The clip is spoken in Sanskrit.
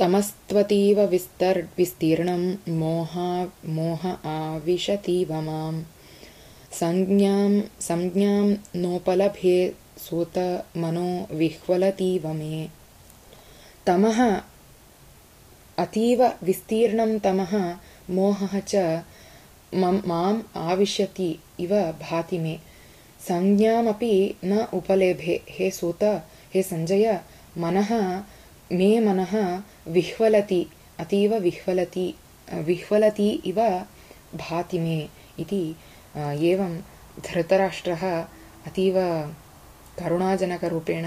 तमस्त्वतीव विस्तीर्णं मोह आविशतीव माम् संज्ञां नोपलभे सूत मनो विह्वलतीव मे। तमः अतीव विस्तीर्णं तमः मोहः च माम् आविशति इव भाति मे। संज्ञामपि न उपलेभे। हे सूत, हे संजय, मे मनः विह्वलति, अतीव विह्वलति इव भाति मे इति। एवं धृतराष्ट्रः अतीव करुणाजनकरूपेण